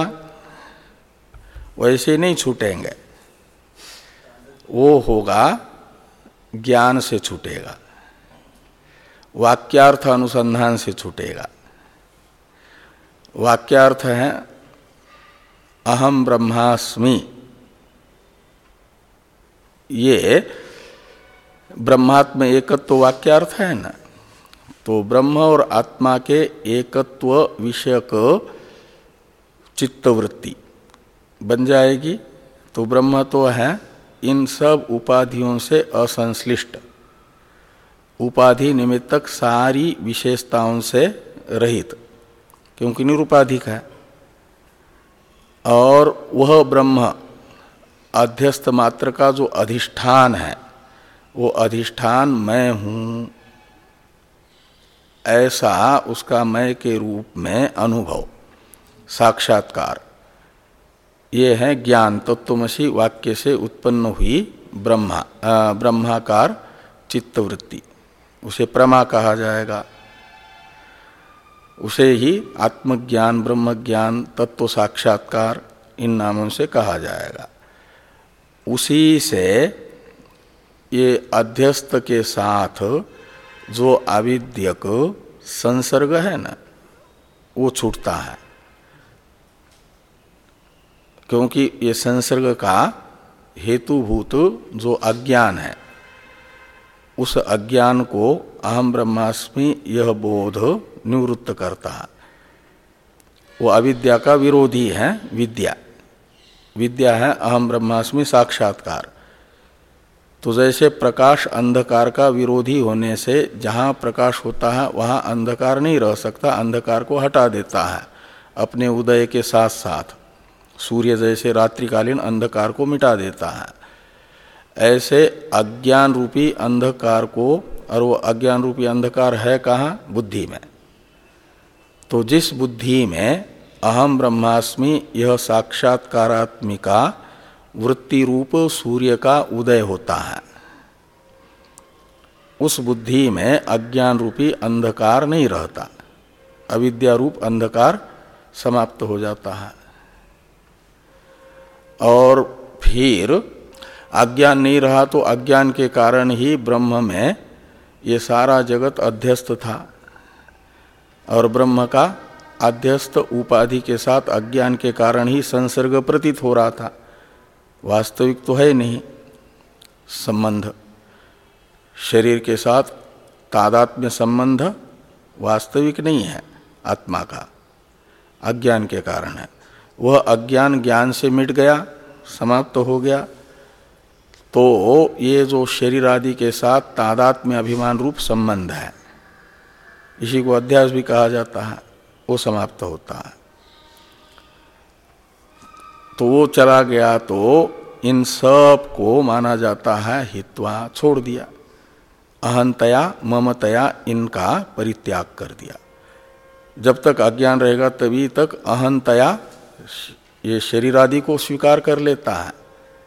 वैसे नहीं छूटेंगे, वो होगा ज्ञान से छूटेगा, वाक्यार्थ अनुसंधान से छूटेगा। वाक्यार्थ है अहम ब्रह्मास्मि, ये ब्रह्मात्म एकत्व तो वाक्यार्थ है ना, तो ब्रह्म और आत्मा के एकत्व विषयक चित्तवृत्ति बन जाएगी। तो ब्रह्म तो है इन सब उपाधियों से असंश्लिष्ट, उपाधि निमित्तक सारी विशेषताओं से रहित, क्योंकि निरुपाधिक है। और वह ब्रह्म अध्यस्त मात्र का जो अधिष्ठान है, वो अधिष्ठान मैं हूँ, ऐसा उसका मैं के रूप में अनुभव, साक्षात्कार, ये है ज्ञान। तत्त्वमसि वाक्य से उत्पन्न हुई ब्रह्मा ब्रह्माकार चित्तवृत्ति, उसे प्रमा कहा जाएगा। उसे ही आत्मज्ञान, ब्रह्मज्ञान, तत्व साक्षात्कार इन नामों से कहा जाएगा। उसी से ये अध्यस्त के साथ जो आविद्यक संसर्ग है ना, वो छूटता है, क्योंकि ये संसर्ग का हेतुभूत जो अज्ञान है, उस अज्ञान को अहम ब्रह्मास्मि यह बोध निवृत्त करता है। वो अविद्या का विरोधी है विद्या। विद्या है अहम ब्रह्मास्मि साक्षात्कार। तो जैसे प्रकाश अंधकार का विरोधी होने से जहाँ प्रकाश होता है वहाँ अंधकार नहीं रह सकता, अंधकार को हटा देता है अपने उदय के साथ साथ। सूर्य जैसे रात्रिकालीन अंधकार को मिटा देता है, ऐसे अज्ञान रूपी अंधकार को, और वो अज्ञान रूपी अंधकार है कहाँ? बुद्धि में। तो जिस बुद्धि में अहम ब्रह्मास्मि यह साक्षात्कारात्मिका वृत्ति रूप सूर्य का उदय होता है, उस बुद्धि में अज्ञान रूपी अंधकार नहीं रहता, अविद्या रूप अंधकार समाप्त हो जाता है। और फिर अज्ञान नहीं रहा तो अज्ञान के कारण ही ब्रह्म में ये सारा जगत अध्यस्त था, और ब्रह्म का अध्यस्त उपाधि के साथ अज्ञान के कारण ही संसर्ग प्रतीत हो रहा था। वास्तविक तो है नहीं संबंध, शरीर के साथ तादात्म्य संबंध वास्तविक नहीं है आत्मा का, अज्ञान के कारण है। वह अज्ञान ज्ञान से मिट गया, समाप्त हो गया, तो ये जो शरीर आदि के साथ तादात्म्य अभिमान रूप संबंध है, इसी को अध्यास भी कहा जाता है, वो समाप्त होता है। तो वो चला गया तो इन सब को माना जाता है हित्वा, छोड़ दिया, अहंतया ममतया इनका परित्याग कर दिया। जब तक अज्ञान रहेगा तभी तक अहंतया ये शरीर आदि को स्वीकार कर लेता है,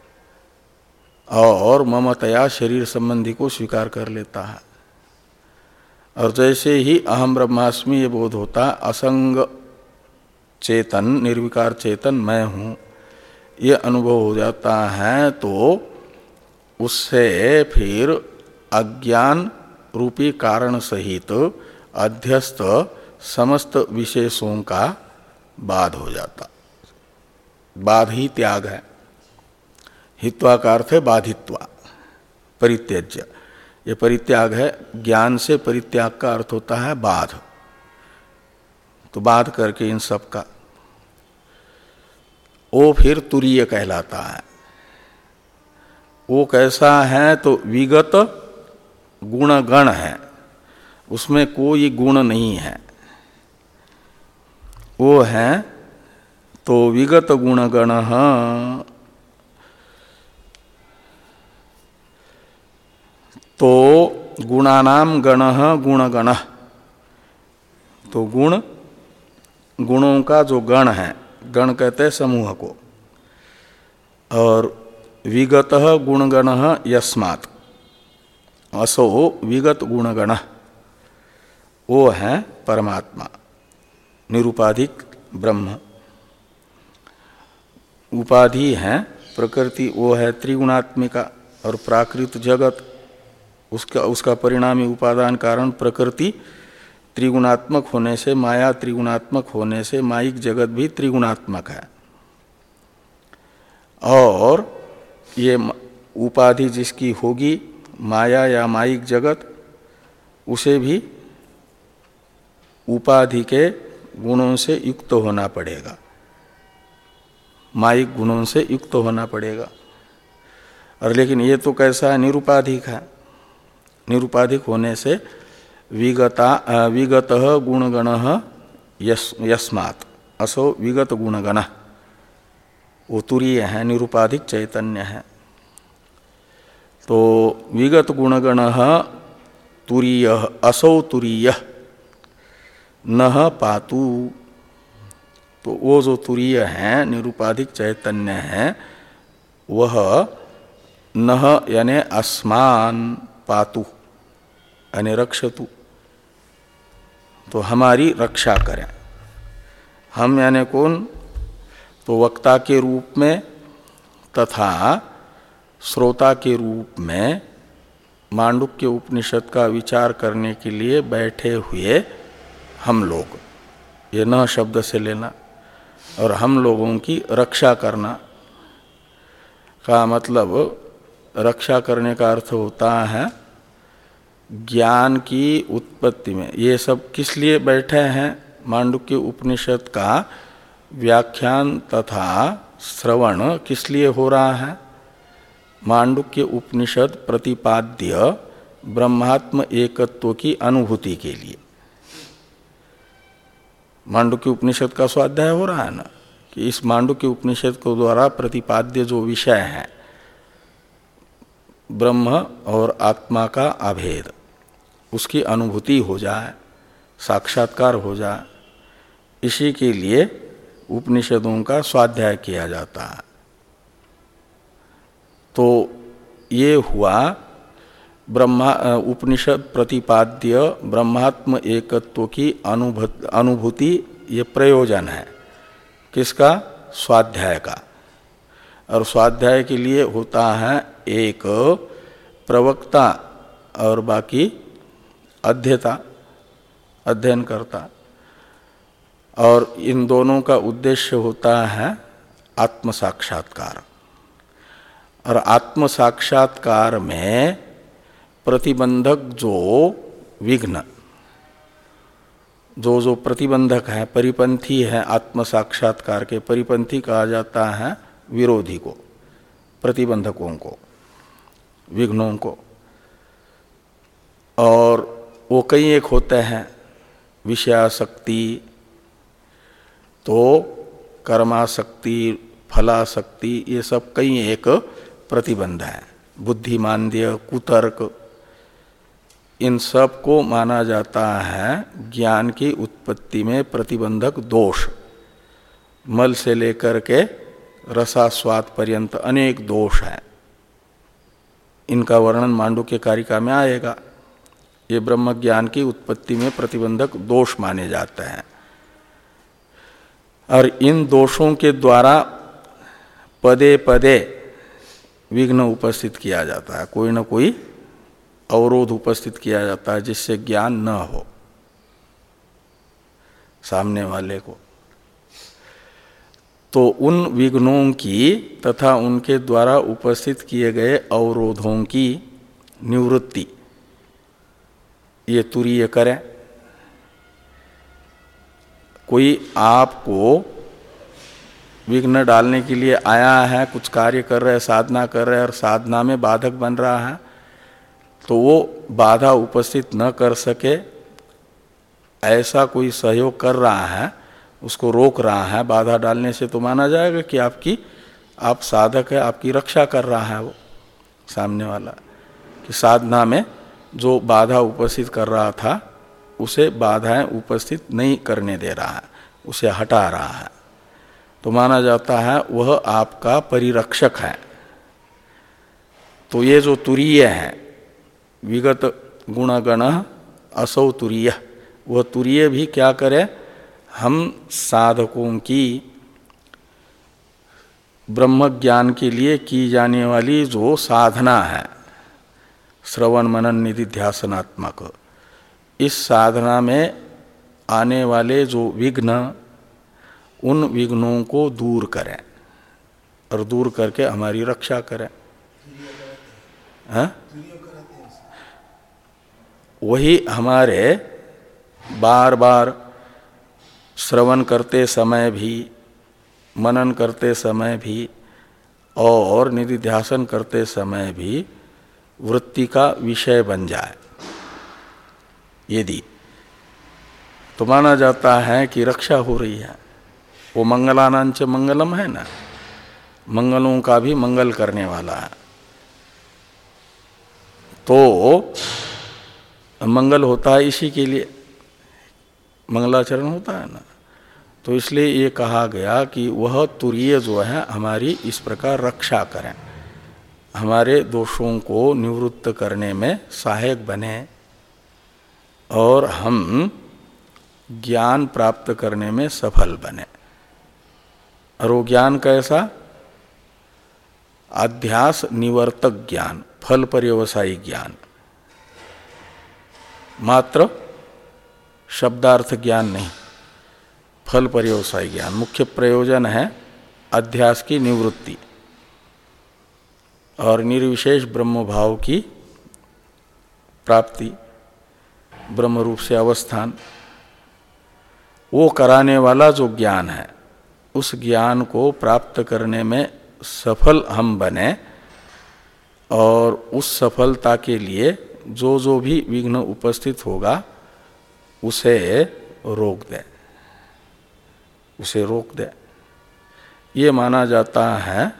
और ममतया शरीर संबंधी को स्वीकार कर लेता है। और जैसे ही अहम ब्रह्मास्मि ये बोध होता है, असंग चेतन निर्विकार चेतन मैं हूँ, ये अनुभव हो जाता है, तो उससे फिर अज्ञान रूपी कारण सहित अध्यस्त समस्त विशेषों का बाध हो जाता। बाध ही त्याग है। हित्वा का अर्थ है बाधित्वा, परित्यज्य। ये परित्याग है, ज्ञान से परित्याग का अर्थ होता है बाध। तो बाध करके इन सब का, वो फिर तुरीय कहलाता है। वो कैसा है? तो विगत गुण गण है, उसमें कोई गुण नहीं है। वो है तो विगत गुणगण तो गुणानाम गण गुणगण, तो गुण गुणों का जो गण है, गण कहते हैं समूह को, और विगत गुणगण यस्मात्, असो विगत गुणगण, वो है परमात्मा निरुपाधिक ब्रह्म। उपाधि है प्रकृति, वो है त्रिगुणात्मिका, और प्राकृत जगत उसका उसका परिणामी उपादान कारण प्रकृति त्रिगुणात्मक होने से, माया त्रिगुणात्मक होने से माइक जगत भी त्रिगुणात्मक है। और ये उपाधि जिसकी होगी माया या माइक जगत, उसे भी उपाधि के गुणों से युक्त होना पड़ेगा, माइक गुणों से युक्त होना पड़ेगा। और लेकिन ये तो कैसा है, निरुपाधिक है। निरुपाधिक होने से विगता विगत गुणगण यस यस्मात्, असो विगत गुणगण, वो तुरीय है, निरुपाधिक चैतन्य है। तो विगत गुणगण तुरीय, असौ तुरीय न पातु, तो वो जो तुरीय है निरुपाधिक चैतन्य है, वह न यानी अस्मान पातु यानी रक्षतु, तो हमारी रक्षा करें। हम यानी कौन, तो वक्ता के रूप में तथा श्रोता के रूप में मांडुक्य उपनिषद का विचार करने के लिए बैठे हुए हम लोग, ये न शब्द से लेना, और हम लोगों की रक्षा करना का मतलब, रक्षा करने का अर्थ होता है ज्ञान की उत्पत्ति में। ये सब किस लिए बैठे हैं, मांडुक्य उपनिषद का व्याख्यान तथा श्रवण किस लिए हो रहा है, मांडुक्य उपनिषद प्रतिपाद्य ब्रह्मात्म एकत्व की अनुभूति के लिए। मांडुक्य उपनिषद का स्वाध्याय हो रहा है ना, कि इस मांडुक्य उपनिषद को द्वारा प्रतिपाद्य जो विषय है ब्रह्म और आत्मा का अभेद, उसकी अनुभूति हो जाए, साक्षात्कार हो जाए, इसी के लिए उपनिषदों का स्वाध्याय किया जाता है। तो ये हुआ ब्रह्मा उपनिषद प्रतिपाद्य ब्रह्मात्म एकत्व की अनुभूति, ये प्रयोजन है किसका, स्वाध्याय का। और स्वाध्याय के लिए होता है एक प्रवक्ता और बाकी अध्येता, अध्ययन करता, और इन दोनों का उद्देश्य होता है आत्म साक्षात्कार। और आत्म साक्षात्कार में प्रतिबंधक जो विघ्न, जो जो प्रतिबंधक है, परिपंथी है, आत्म साक्षात्कार के परिपंथी कहा जाता है विरोधी को, प्रतिबंधकों को, विघ्नों को। और वो कई एक होते हैं, विषयासक्ति, तो कर्मासक्ति, फलासक्ति, ये सब कई एक प्रतिबंध है। बुद्धिमांद्य, कुतर्क, इन सब को माना जाता है ज्ञान की उत्पत्ति में प्रतिबंधक दोष। मल से लेकर के रसास्वाद पर्यंत अनेक दोष हैं, इनका वर्णन मांडुक्य कारिका में आएगा। ये ब्रह्म ज्ञान की उत्पत्ति में प्रतिबंधक दोष माने जाते हैं, और इन दोषों के द्वारा पदे पदे विघ्न उपस्थित किया जाता है, कोई न कोई अवरोध उपस्थित किया जाता है जिससे ज्ञान न हो सामने वाले को। तो उन विघ्नों की तथा उनके द्वारा उपस्थित किए गए अवरोधों की निवृत्ति ये तुरीय करें। कोई आपको विघ्न डालने के लिए आया है, कुछ कार्य कर रहे, साधना कर रहे, और साधना में बाधक बन रहा है, तो वो बाधा उपस्थित न कर सके ऐसा कोई सहयोग कर रहा है, उसको रोक रहा है, बाधा डालने से तो माना जाएगा कि आपकी आप साधक है, आपकी रक्षा कर रहा है वो सामने वाला, कि साधना में जो बाधा उपस्थित कर रहा था उसे बाधाएं उपस्थित नहीं करने दे रहा है, उसे हटा रहा है, तो माना जाता है वह आपका परिरक्षक है। तो ये जो तुरीय है, विगत गुणगण असौ तुरीय, वह तुरीय भी क्या करे, हम साधकों की ब्रह्म ज्ञान के लिए की जाने वाली जो साधना है, श्रवण मनन निधिध्यासनात्मक, इस साधना में आने वाले जो विघ्न, उन विघ्नों को दूर करें और दूर करके हमारी रक्षा करें। हाँ? वही हमारे बार बार श्रवण करते समय भी, मनन करते समय भी और निधिध्यासन करते समय भी वृत्ति का विषय बन जाए यदि, तो माना जाता है कि रक्षा हो रही है। वो मंगलानांच मंगलम है ना, मंगलों का भी मंगल करने वाला है। तो मंगल होता है इसी के लिए, मंगलाचरण होता है ना, तो इसलिए ये कहा गया कि वह तुरीय जो है हमारी इस प्रकार रक्षा करें, हमारे दोषों को निवृत्त करने में सहायक बने और हम ज्ञान प्राप्त करने में सफल बने। और वो ज्ञान कैसा? अध्यास निवर्तक ज्ञान, फल पर्यवसायी ज्ञान, मात्र शब्दार्थ ज्ञान नहीं, फल पर्यवसायी ज्ञान। मुख्य प्रयोजन है अध्यास की निवृत्ति और निर्विशेष ब्रह्म भाव की प्राप्ति, ब्रह्म रूप से अवस्थान। वो कराने वाला जो ज्ञान है, उस ज्ञान को प्राप्त करने में सफल हम बने और उस सफलता के लिए जो जो भी विघ्न उपस्थित होगा उसे रोक दे, उसे रोक दे। ये माना जाता है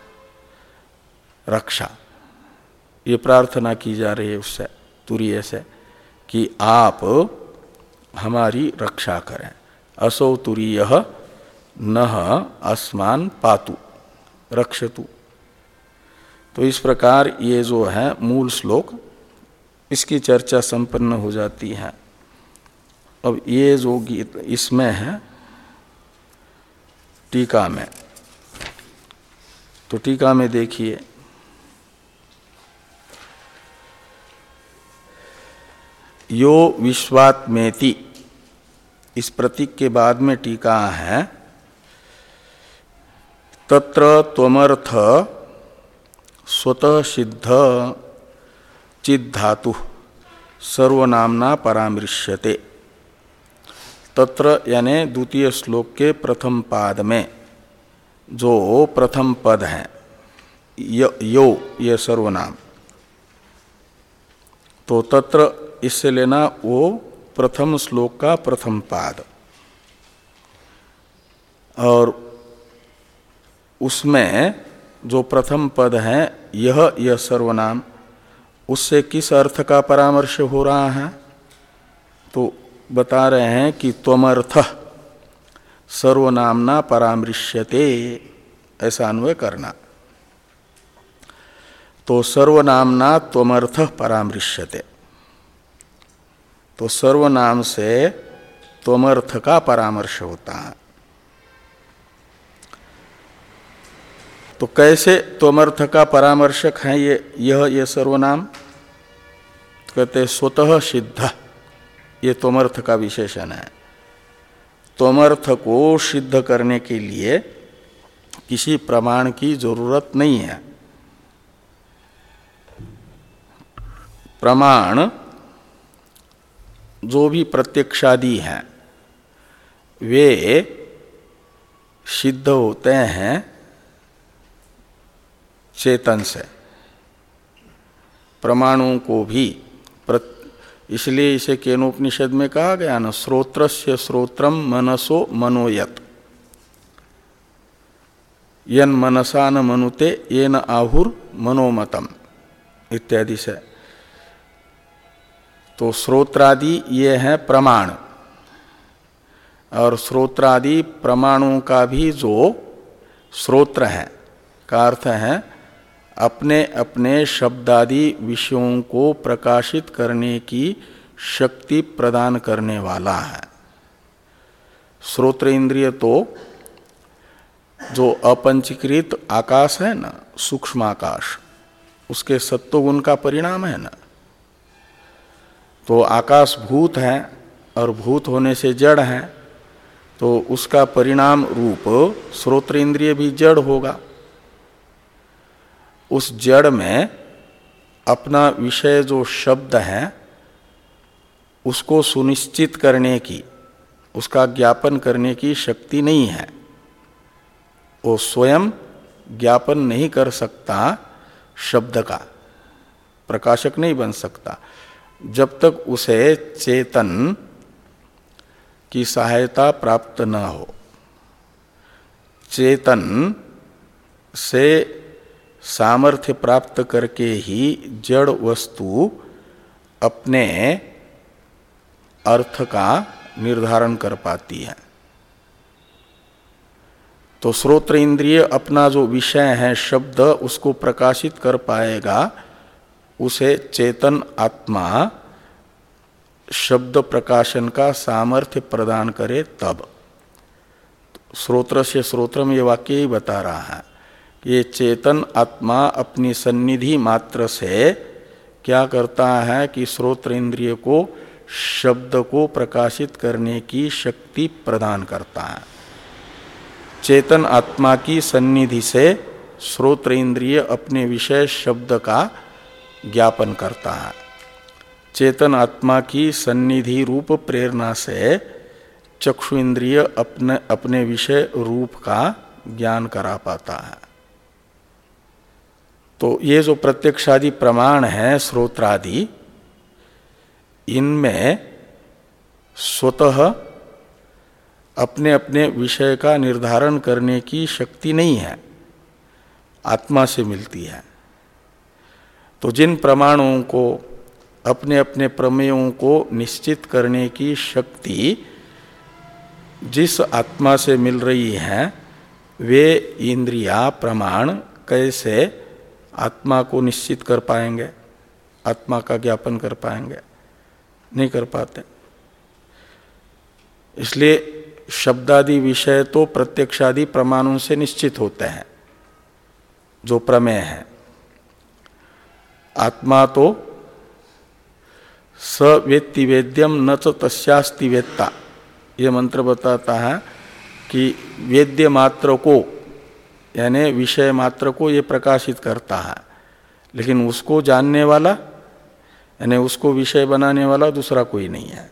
रक्षा। ये प्रार्थना की जा रही है उससे, तुरीय से, कि आप हमारी रक्षा करें। असौ तुरीयः नः अस्मान पातु रक्षतु। तो इस प्रकार ये जो है मूल श्लोक, इसकी चर्चा संपन्न हो जाती है। अब ये जो गीत इसमें है टीका में, तो टीका में देखिए, यो विश्वात्मेति, इस प्रतीक के बाद में टीका है, तत्र त्वमर्थ स्वतः सिद्ध चिद्धातु सर्वनामना परामृश्यते। तत्र यानी द्वितीय श्लोक के प्रथम पाद में जो प्रथम पद है यो, ये सर्वनाम, तो तत्र इससे लेना वो प्रथम श्लोक का प्रथम पाद, और उसमें जो प्रथम पद है यह यह सर्वनाम, उससे किस अर्थ का परामर्श हो रहा है? तो बता रहे हैं कि त्वमर्थ सर्वनामना परामृश्यते, ऐसा अन्वय करना। तो सर्वनामना त्वमर्थ परामृश्यते, तो सर्वनाम से त्वमर्थ का परामर्श होता है। तो कैसे त्वमर्थ का परामर्शक है ये यह ये सर्वनाम? तो कहते स्वतः सिद्ध, ये त्वमर्थ का विशेषण है। त्वमर्थ को सिद्ध करने के लिए किसी प्रमाण की जरूरत नहीं है। प्रमाण जो भी प्रत्यक्षादि हैं वे सिद्ध होते हैं चेतन से। प्रमाणों को भी इसलिए इसे केनोपनिषद में कहा गया ना, श्रोत्रस्य श्रोत्रम मनसो मनोयत, यन मनसा न मनुते येन आहुर मनोमतम इत्यादि से। तो श्रोत्रादि ये हैं प्रमाण, और श्रोत्रादि प्रमाणों का भी जो श्रोत्र है का अर्थ है अपने अपने शब्दादि विषयों को प्रकाशित करने की शक्ति प्रदान करने वाला है। श्रोत्र इंद्रिय तो जो अपंचीकृत आकाश है ना, सूक्ष्म आकाश, उसके सत्वगुण का परिणाम है ना। तो आकाश भूत है और भूत होने से जड़ है, तो उसका परिणाम रूप श्रोत्र इंद्रिय भी जड़ होगा। उस जड़ में अपना विषय जो शब्द है उसको सुनिश्चित करने की, उसका ज्ञापन करने की शक्ति नहीं है। वो स्वयं ज्ञापन नहीं कर सकता, शब्द का प्रकाशक नहीं बन सकता जब तक उसे चेतन की सहायता प्राप्त न हो। चेतन से सामर्थ्य प्राप्त करके ही जड़ वस्तु अपने अर्थ का निर्धारण कर पाती है। तो श्रोत्र इंद्रिय अपना जो विषय है शब्द उसको प्रकाशित कर पाएगा, उसे चेतन आत्मा शब्द प्रकाशन का सामर्थ्य प्रदान करे तब। श्रोत्र से श्रोत्रम ये वाक्य ही बता रहा है कि ये चेतन आत्मा अपनी सन्निधि मात्र से क्या करता है कि श्रोत्र इंद्रिय को शब्द को प्रकाशित करने की शक्ति प्रदान करता है। चेतन आत्मा की सन्निधि से श्रोत्र इंद्रिय अपने विषय शब्द का ज्ञापन करता है। चेतन आत्मा की सन्निधि रूप प्रेरणा से चक्षु इंद्रिय अपने अपने विषय रूप का ज्ञान करा पाता है। तो ये जो प्रत्यक्षादि प्रमाण है श्रोत्रादि, इनमें स्वतः अपने अपने विषय का निर्धारण करने की शक्ति नहीं है, आत्मा से मिलती है। तो जिन प्रमाणों को अपने अपने प्रमेयों को निश्चित करने की शक्ति जिस आत्मा से मिल रही है, वे इंद्रिया प्रमाण कैसे आत्मा को निश्चित कर पाएंगे, आत्मा का ज्ञापन कर पाएंगे? नहीं कर पाते। इसलिए शब्दादि विषय तो प्रत्यक्षादि प्रमाणों से निश्चित होते हैं, जो प्रमेय है। आत्मा तो स वेत्ति वेद्यम न च तस्यास्ति वेत्ता, ये मंत्र बताता है कि वेद्य मात्र को, यानी विषय मात्र को ये प्रकाशित करता है, लेकिन उसको जानने वाला यानी उसको विषय बनाने वाला दूसरा कोई नहीं है।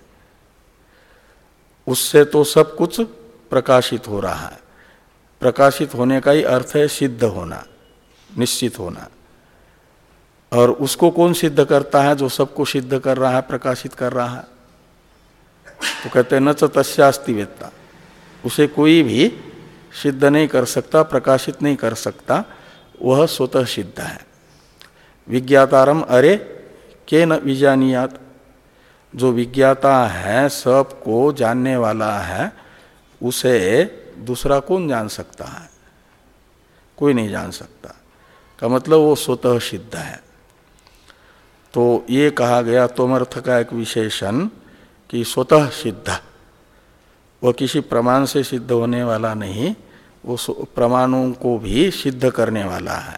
उससे तो सब कुछ प्रकाशित हो रहा है। प्रकाशित होने का ही अर्थ है सिद्ध होना, निश्चित होना। और उसको कौन सिद्ध करता है? जो सबको सिद्ध कर रहा है, प्रकाशित कर रहा है। तो कहते हैं न च तस्यास्ति वेत्ता, उसे कोई भी सिद्ध नहीं कर सकता, प्रकाशित नहीं कर सकता, वह स्वतः सिद्ध है। विज्ञातारम अरे के न विजानियात, जो विज्ञाता है, सबको जानने वाला है, उसे दूसरा कौन जान सकता है? कोई नहीं जान सकता। का मतलब वो स्वतः सिद्ध है। तो ये कहा गया तोमर्थ का एक विशेषण कि स्वतः सिद्ध, वह किसी प्रमाण से सिद्ध होने वाला नहीं, वो प्रमाणों को भी सिद्ध करने वाला है।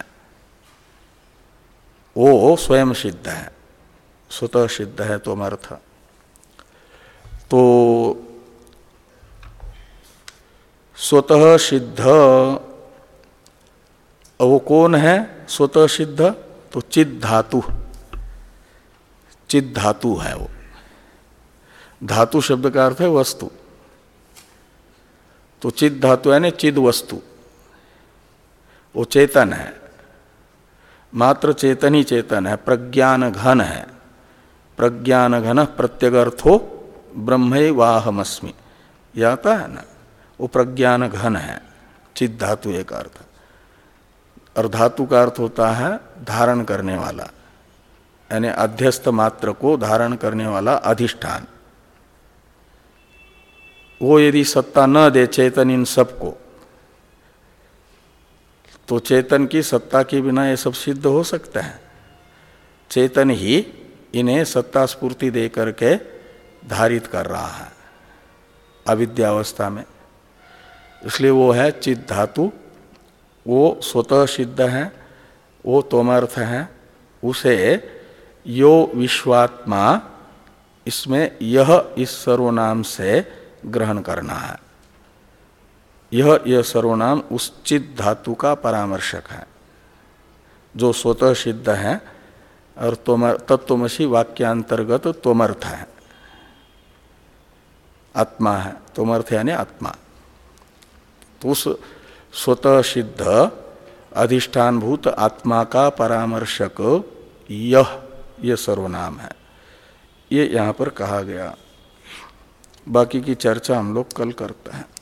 वो स्वयं सिद्ध है, स्वतः सिद्ध है तोमर्थ। तो स्वतः सिद्ध वो कौन है? स्वतः सिद्ध तो चिद धातु, चिद धातु है वो। धातु शब्द का अर्थ है वस्तु। तो चिद धातु है ना, चिद वस्तु, वो चेतन है, मात्र चेतन ही चेतन है, प्रज्ञान घन है, प्रज्ञान घन प्रत्यगर्थो ब्रह्मैवाहमस्मि, यह आता है ना, वो प्रज्ञान घन है, चिद धातु एक अर्थ, और धातु का अर्थ होता है धारण करने वाला, यानी अध्यस्त मात्र को धारण करने वाला अधिष्ठान। वो यदि सत्ता न दे चेतन इन सबको, तो चेतन की सत्ता के बिना ये सब सिद्ध हो सकता है? चेतन ही इन्हें सत्ता स्फूर्ति दे करके धारित कर रहा है अविद्यावस्था में, इसलिए वो है चिद धातु, वो स्वतः सिद्ध है, वो तोमर्थ है। उसे यो विश्वात्मा, इसमें यह इस सर्वनाम से ग्रहण करना है। यह यह सर्वनाम उस चिद धातु का परामर्शक है जो स्वतः सिद्ध है और तोमर तत्वमसि वाक्यांतर्गत तोमर्थ है, आत्मा है, तोमर्थ यानी आत्मा। तो उस स्वतः सिद्ध अधिष्ठानभूत आत्मा का परामर्शक यह ये सर्वनाम है, ये यहाँ पर कहा गया। बाकी की चर्चा हम लोग कल करते हैं।